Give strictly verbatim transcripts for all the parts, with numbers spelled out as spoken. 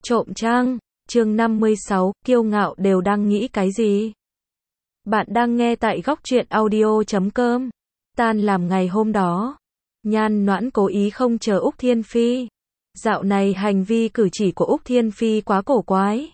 Trộm trăng, chương năm mươi sáu, kiêu ngạo đều đang nghĩ cái gì? Bạn đang nghe tại góc truyện audio chấm com. Tan làm ngày hôm đó, Nhan Noãn cố ý không chờ Úc Thiên Phi. Dạo này hành vi cử chỉ của Úc Thiên Phi quá cổ quái,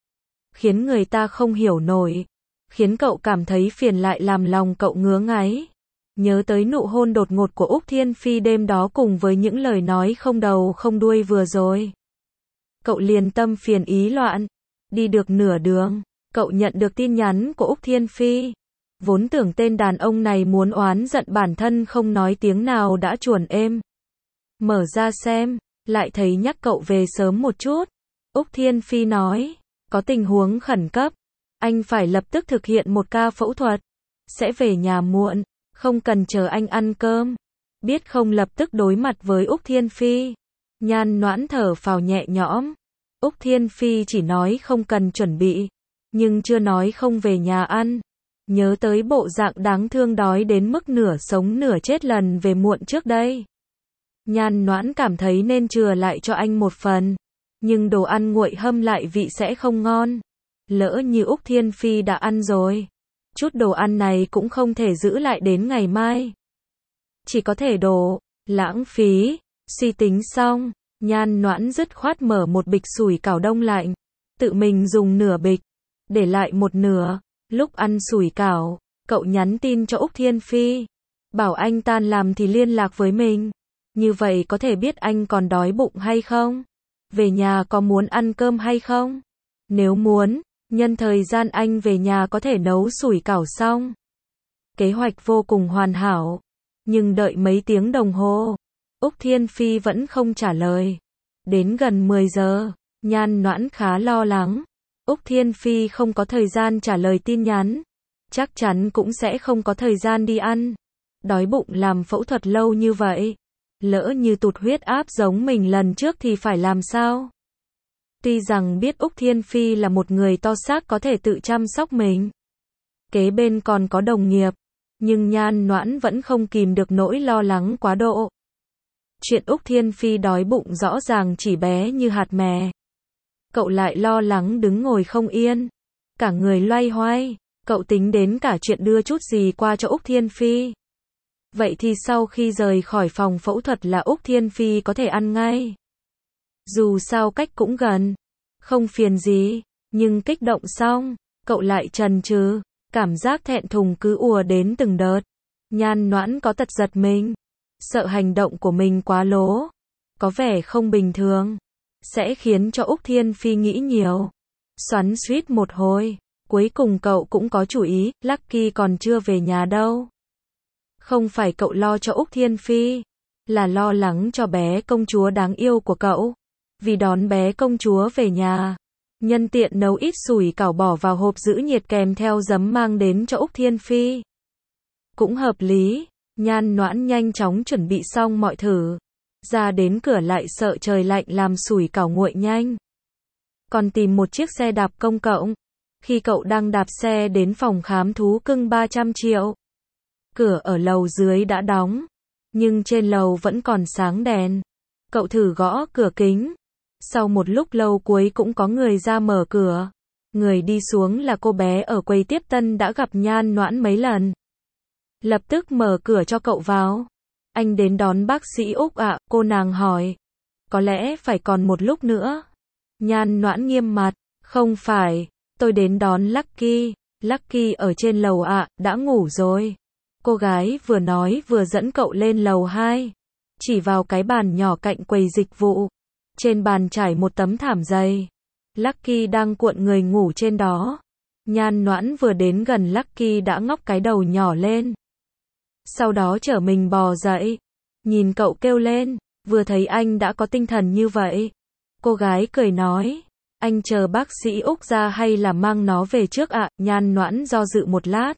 khiến người ta không hiểu nổi, khiến cậu cảm thấy phiền lại làm lòng cậu ngứa ngáy. Nhớ tới nụ hôn đột ngột của Úc Thiên Phi đêm đó cùng với những lời nói không đầu không đuôi vừa rồi, cậu liền tâm phiền ý loạn. Đi được nửa đường, cậu nhận được tin nhắn của Úc Thiên Phi. Vốn tưởng tên đàn ông này muốn oán giận bản thân không nói tiếng nào đã chuồn êm. Mở ra xem, lại thấy nhắc cậu về sớm một chút. Úc Thiên Phi nói, có tình huống khẩn cấp, anh phải lập tức thực hiện một ca phẫu thuật, sẽ về nhà muộn, không cần chờ anh ăn cơm. Biết không lập tức đối mặt với Úc Thiên Phi, Nhan Noãn thở phào nhẹ nhõm. Úc Thiên Phi chỉ nói không cần chuẩn bị, nhưng chưa nói không về nhà ăn. Nhớ tới bộ dạng đáng thương đói đến mức nửa sống nửa chết lần về muộn trước đây, Nhan Noãn cảm thấy nên chừa lại cho anh một phần, nhưng đồ ăn nguội hâm lại vị sẽ không ngon. Lỡ như Úc Thiên Phi đã ăn rồi, chút đồ ăn này cũng không thể giữ lại đến ngày mai, chỉ có thể đổ, lãng phí. Suy tính xong, Nhan Noãn dứt khoát mở một bịch sủi cảo đông lạnh, tự mình dùng nửa bịch, để lại một nửa. Lúc ăn sủi cảo, cậu nhắn tin cho Úc Thiên Phi, bảo anh tan làm thì liên lạc với mình, như vậy có thể biết anh còn đói bụng hay không, về nhà có muốn ăn cơm hay không. Nếu muốn, nhân thời gian anh về nhà có thể nấu sủi cảo xong. Kế hoạch vô cùng hoàn hảo, nhưng đợi mấy tiếng đồng hồ, Úc Thiên Phi vẫn không trả lời. Đến gần mười giờ, Nhan Noãn khá lo lắng. Úc Thiên Phi không có thời gian trả lời tin nhắn, chắc chắn cũng sẽ không có thời gian đi ăn. Đói bụng làm phẫu thuật lâu như vậy, lỡ như tụt huyết áp giống mình lần trước thì phải làm sao? Tuy rằng biết Úc Thiên Phi là một người to xác có thể tự chăm sóc mình, kế bên còn có đồng nghiệp, nhưng Nhan Noãn vẫn không kìm được nỗi lo lắng quá độ. Chuyện Úc Thiên Phi đói bụng rõ ràng chỉ bé như hạt mè, cậu lại lo lắng đứng ngồi không yên, cả người loay hoay. Cậu tính đến cả chuyện đưa chút gì qua cho Úc Thiên Phi. Vậy thì sau khi rời khỏi phòng phẫu thuật là Úc Thiên Phi có thể ăn ngay. Dù sao cách cũng gần, không phiền gì, nhưng kích động xong, cậu lại chần chừ, cảm giác thẹn thùng cứ ùa đến từng đợt. Nhan Noãn có tật giật mình, sợ hành động của mình quá lố, có vẻ không bình thường, sẽ khiến cho Úc Thiên Phi nghĩ nhiều. Xoắn xuýt một hồi, cuối cùng cậu cũng có chủ ý. Lucky còn chưa về nhà đâu. Không phải cậu lo cho Úc Thiên Phi, là lo lắng cho bé công chúa đáng yêu của cậu. Vì đón bé công chúa về nhà, nhân tiện nấu ít sủi cảo bỏ vào hộp giữ nhiệt kèm theo giấm mang đến cho Úc Thiên Phi. Cũng hợp lý. Nhan Noãn nhanh chóng chuẩn bị xong mọi thứ, ra đến cửa lại sợ trời lạnh làm sủi cảo nguội nhanh. Còn tìm một chiếc xe đạp công cộng. Khi cậu đang đạp xe đến phòng khám thú cưng ba trăm triệu, cửa ở lầu dưới đã đóng, nhưng trên lầu vẫn còn sáng đèn. Cậu thử gõ cửa kính. Sau một lúc lâu cuối cũng có người ra mở cửa. Người đi xuống là cô bé ở quầy tiếp tân đã gặp Nhan Noãn mấy lần. Lập tức mở cửa cho cậu vào. Anh đến đón bác sĩ Úc ạ, cô nàng hỏi. Có lẽ phải còn một lúc nữa. Nhan Noãn nghiêm mặt, không phải, tôi đến đón Lucky. Lucky ở trên lầu ạ, đã ngủ rồi. Cô gái vừa nói vừa dẫn cậu lên lầu hai, chỉ vào cái bàn nhỏ cạnh quầy dịch vụ. Trên bàn trải một tấm thảm dày. Lucky đang cuộn người ngủ trên đó. Nhan Noãn vừa đến gần Lucky đã ngóc cái đầu nhỏ lên, sau đó trở mình bò dậy, nhìn cậu kêu lên. Vừa thấy anh đã có tinh thần như vậy, cô gái cười nói, anh chờ bác sĩ Úc ra hay là mang nó về trước ạ? Nhan Noãn do dự một lát,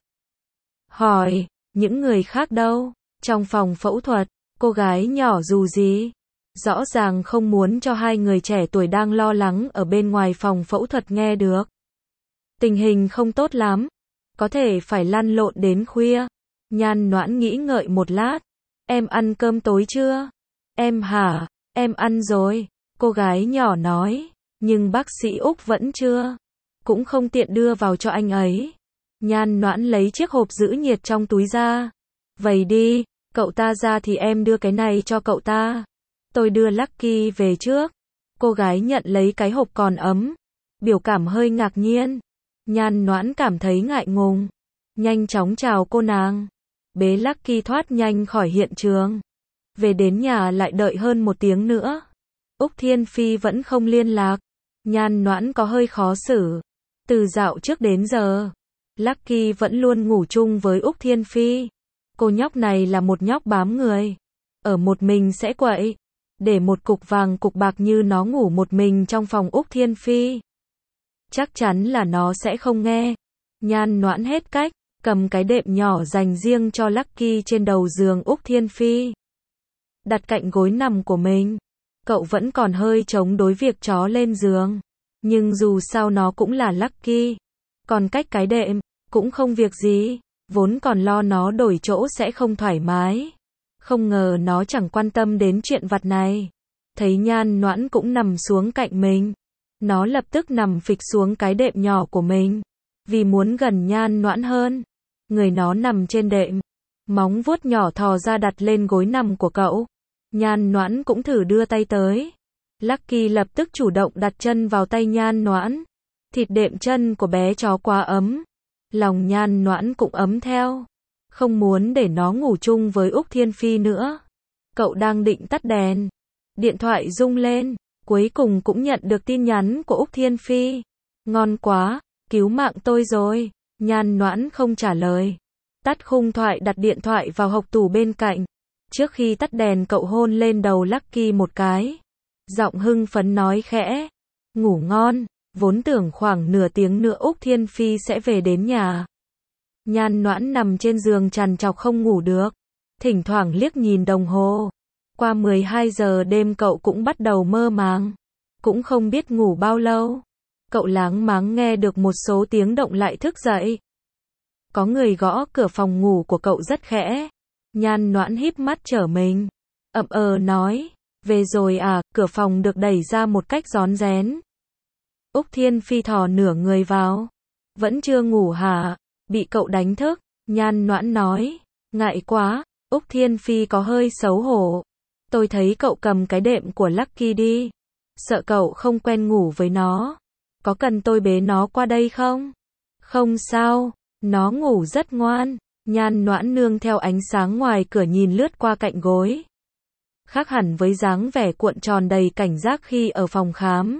hỏi, những người khác đâu? Trong phòng phẫu thuật. Cô gái nhỏ dù gì, rõ ràng không muốn cho hai người trẻ tuổi đang lo lắng ở bên ngoài phòng phẫu thuật nghe được. Tình hình không tốt lắm, có thể phải lăn lộn đến khuya. Nhan Noãn nghĩ ngợi một lát, em ăn cơm tối chưa? Em hả? Em ăn rồi, cô gái nhỏ nói. Nhưng bác sĩ Úc vẫn chưa. Cũng không tiện đưa vào cho anh ấy. Nhan Noãn lấy chiếc hộp giữ nhiệt trong túi ra. Vậy đi, cậu ta ra thì em đưa cái này cho cậu ta. Tôi đưa Lucky về trước. Cô gái nhận lấy cái hộp còn ấm. Biểu cảm hơi ngạc nhiên. Nhan Noãn cảm thấy ngại ngùng. Nhanh chóng chào cô nàng. Bế Lucky thoát nhanh khỏi hiện trường. Về đến nhà lại đợi hơn một tiếng nữa. Úc Thiên Phi vẫn không liên lạc. Nhan Noãn có hơi khó xử. Từ dạo trước đến giờ, Lucky vẫn luôn ngủ chung với Úc Thiên Phi. Cô nhóc này là một nhóc bám người. Ở một mình sẽ quậy. Để một cục vàng cục bạc như nó ngủ một mình trong phòng Úc Thiên Phi. Chắc chắn là nó sẽ không nghe. Nhan Noãn hết cách, cầm cái đệm nhỏ dành riêng cho Lucky trên đầu giường Úc Thiên Phi. Đặt cạnh gối nằm của mình. Cậu vẫn còn hơi chống đối việc chó lên giường. Nhưng dù sao nó cũng là Lucky. Còn cách cái đệm, cũng không việc gì. Vốn còn lo nó đổi chỗ sẽ không thoải mái. Không ngờ nó chẳng quan tâm đến chuyện vặt này. Thấy Nhan Noãn cũng nằm xuống cạnh mình. Nó lập tức nằm phịch xuống cái đệm nhỏ của mình. Vì muốn gần Nhan Noãn hơn. Người nó nằm trên đệm. Móng vuốt nhỏ thò ra đặt lên gối nằm của cậu. Nhan Noãn cũng thử đưa tay tới. Lucky lập tức chủ động đặt chân vào tay Nhan Noãn. Thịt đệm chân của bé chó quá ấm. Lòng Nhan Noãn cũng ấm theo. Không muốn để nó ngủ chung với Úc Thiên Phi nữa. Cậu đang định tắt đèn. Điện thoại rung lên. Cuối cùng cũng nhận được tin nhắn của Úc Thiên Phi. Ngon quá, cứu mạng tôi rồi. Nhan Noãn không trả lời. Tắt khung thoại, đặt điện thoại vào hộc tủ bên cạnh. Trước khi tắt đèn cậu hôn lên đầu Lucky một cái. Giọng hưng phấn nói khẽ. Ngủ ngon. Vốn tưởng khoảng nửa tiếng nữa Úc Thiên Phi sẽ về đến nhà. Nhan Noãn nằm trên giường trằn trọc không ngủ được. Thỉnh thoảng liếc nhìn đồng hồ. Qua mười hai giờ đêm cậu cũng bắt đầu mơ màng. Cũng không biết ngủ bao lâu. Cậu láng máng nghe được một số tiếng động lại thức dậy. Có người gõ cửa phòng ngủ của cậu rất khẽ. Nhan Noãn híp mắt trở mình. Ậm ờ nói. Về rồi à, cửa phòng được đẩy ra một cách rón rén. Úc Thiên Phi thò nửa người vào. Vẫn chưa ngủ hả? Bị cậu đánh thức. Nhan Noãn nói. Ngại quá. Úc Thiên Phi có hơi xấu hổ. Tôi thấy cậu cầm cái đệm của Lucky đi. Sợ cậu không quen ngủ với nó. Có cần tôi bế nó qua đây không? Không sao. Nó ngủ rất ngoan. Nhan Noãn nương theo ánh sáng ngoài cửa nhìn lướt qua cạnh gối. Khác hẳn với dáng vẻ cuộn tròn đầy cảnh giác khi ở phòng khám.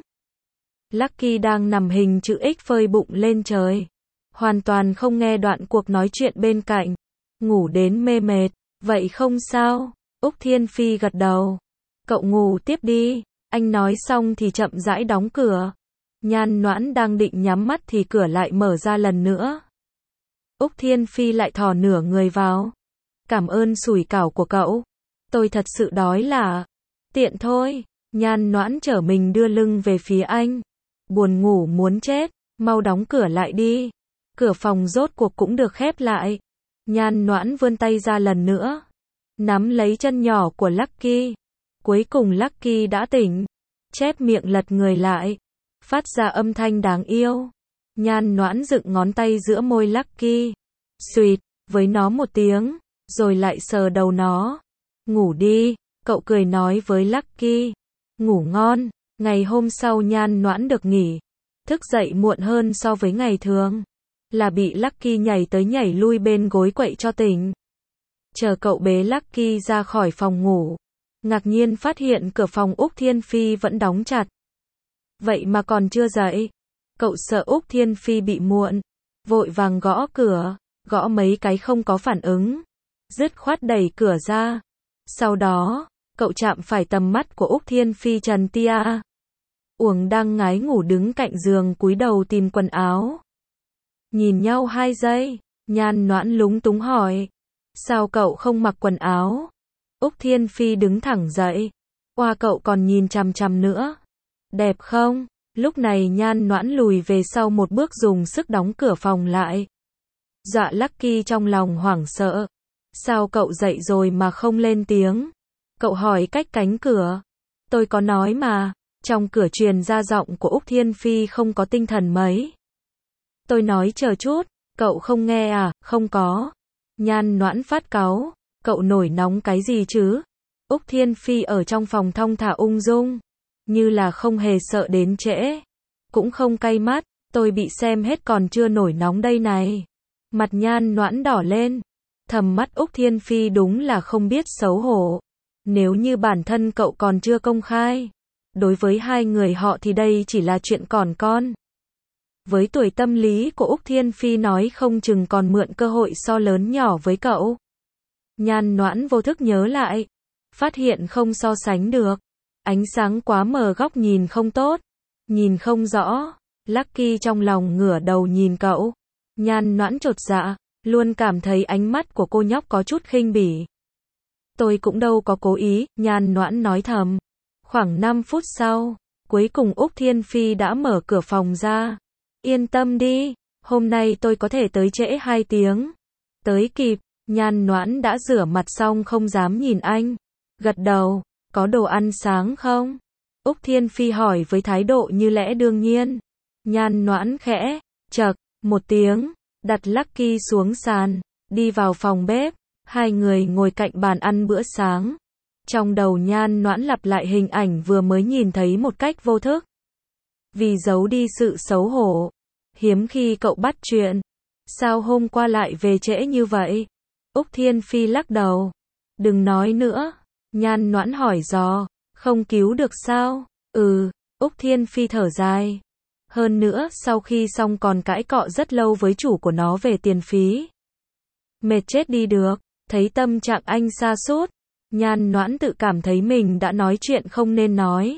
Lucky đang nằm hình chữ X phơi bụng lên trời. Hoàn toàn không nghe đoạn cuộc nói chuyện bên cạnh. Ngủ đến mê mệt. Vậy không sao. Úc Thiên Phi gật đầu. Cậu ngủ tiếp đi. Anh nói xong thì chậm rãi đóng cửa. Nhan Noãn đang định nhắm mắt thì cửa lại mở ra lần nữa. Úc Thiên Phi lại thò nửa người vào. Cảm ơn sủi cảo của cậu. Tôi thật sự đói là. Tiện thôi. Nhan Noãn trở mình đưa lưng về phía anh. Buồn ngủ muốn chết. Mau đóng cửa lại đi. Cửa phòng rốt cuộc cũng được khép lại. Nhan Noãn vươn tay ra lần nữa. Nắm lấy chân nhỏ của Lucky. Cuối cùng Lucky đã tỉnh. Chép miệng lật người lại. Phát ra âm thanh đáng yêu. Nhan Noãn dựng ngón tay giữa môi Lucky. Xuyệt, với nó một tiếng. Rồi lại sờ đầu nó. Ngủ đi, cậu cười nói với Lucky. Ngủ ngon. Ngày hôm sau Nhan Noãn được nghỉ. Thức dậy muộn hơn so với ngày thường. Là bị Lucky nhảy tới nhảy lui bên gối quậy cho tỉnh. Chờ cậu bế Lucky ra khỏi phòng ngủ. Ngạc nhiên phát hiện cửa phòng Úc Thiên Phi vẫn đóng chặt. Vậy mà còn chưa dậy. Cậu sợ Úc Thiên Phi bị muộn. Vội vàng gõ cửa. Gõ mấy cái không có phản ứng. Dứt khoát đẩy cửa ra. Sau đó, cậu chạm phải tầm mắt của Úc Thiên Phi trần tia. Uổng đang ngái ngủ đứng cạnh giường cúi đầu tìm quần áo. Nhìn nhau hai giây. Nhan Noãn lúng túng hỏi. Sao cậu không mặc quần áo? Úc Thiên Phi đứng thẳng dậy. Oa cậu còn nhìn chằm chằm nữa. Đẹp không? Lúc này Nhan Noãn lùi về sau một bước dùng sức đóng cửa phòng lại. Dọa Lucky trong lòng hoảng sợ. Sao cậu dậy rồi mà không lên tiếng? Cậu hỏi cách cánh cửa. Tôi có nói mà. Trong cửa truyền ra giọng của Úc Thiên Phi không có tinh thần mấy. Tôi nói chờ chút, cậu không nghe à, không có. Nhan Noãn phát cáu, cậu nổi nóng cái gì chứ? Úc Thiên Phi ở trong phòng thong thả ung dung, như là không hề sợ đến trễ, cũng không cay mắt, tôi bị xem hết còn chưa nổi nóng đây này. Mặt Nhan Noãn đỏ lên, thầm mắt Úc Thiên Phi đúng là không biết xấu hổ. Nếu như bản thân cậu còn chưa công khai, đối với hai người họ thì đây chỉ là chuyện còn con. Với tuổi tâm lý của Úc Thiên Phi nói không chừng còn mượn cơ hội so lớn nhỏ với cậu. Nhan Noãn vô thức nhớ lại, phát hiện không so sánh được. Ánh sáng quá mờ góc nhìn không tốt, nhìn không rõ. Lucky trong lòng ngửa đầu nhìn cậu. Nhan Noãn chột dạ, luôn cảm thấy ánh mắt của cô nhóc có chút khinh bỉ. Tôi cũng đâu có cố ý, Nhan Noãn nói thầm. Khoảng năm phút sau, cuối cùng Úc Thiên Phi đã mở cửa phòng ra. Yên tâm đi, hôm nay tôi có thể tới trễ hai tiếng. Tới kịp, Nhan Noãn đã rửa mặt xong không dám nhìn anh. Gật đầu, có đồ ăn sáng không? Úc Thiên Phi hỏi với thái độ như lẽ đương nhiên. Nhan Noãn khẽ, chậc, một tiếng, đặt Lucky xuống sàn, đi vào phòng bếp. Hai người ngồi cạnh bàn ăn bữa sáng. Trong đầu Nhan Noãn lặp lại hình ảnh vừa mới nhìn thấy một cách vô thức. Vì giấu đi sự xấu hổ, hiếm khi cậu bắt chuyện. Sao hôm qua lại về trễ như vậy? Úc Thiên Phi lắc đầu. Đừng nói nữa. Nhan Noãn hỏi dò. Không cứu được sao? Ừ, Úc Thiên Phi thở dài. Hơn nữa, sau khi xong còn cãi cọ rất lâu với chủ của nó về tiền phí. Mệt chết đi được. Thấy tâm trạng anh sa sút, Nhan Noãn tự cảm thấy mình đã nói chuyện không nên nói.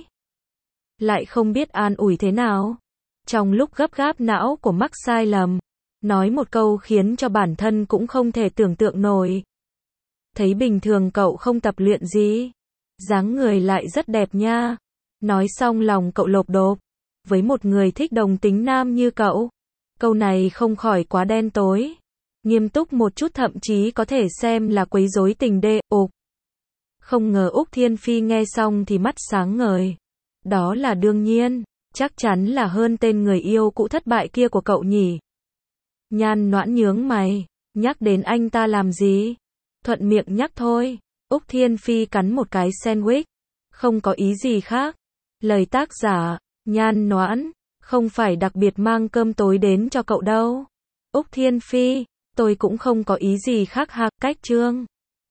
Lại không biết an ủi thế nào. Trong lúc gấp gáp não của mắc sai lầm, nói một câu khiến cho bản thân cũng không thể tưởng tượng nổi. Thấy bình thường cậu không tập luyện gì, dáng người lại rất đẹp nha. Nói xong lòng cậu lộp độp. Với một người thích đồng tính nam như cậu, câu này không khỏi quá đen tối. Nghiêm túc một chút thậm chí có thể xem là quấy rối tình đê, ục. Không ngờ Úc Thiên Phi nghe xong thì mắt sáng ngời. Đó là đương nhiên, chắc chắn là hơn tên người yêu cũ thất bại kia của cậu nhỉ. Nhan Noãn nhướng mày, nhắc đến anh ta làm gì? Thuận miệng nhắc thôi. Úc Thiên Phi cắn một cái sandwich, không có ý gì khác. Lời tác giả, Nhan Noãn, không phải đặc biệt mang cơm tối đến cho cậu đâu. Úc Thiên Phi, tôi cũng không có ý gì khác ha, cách chương.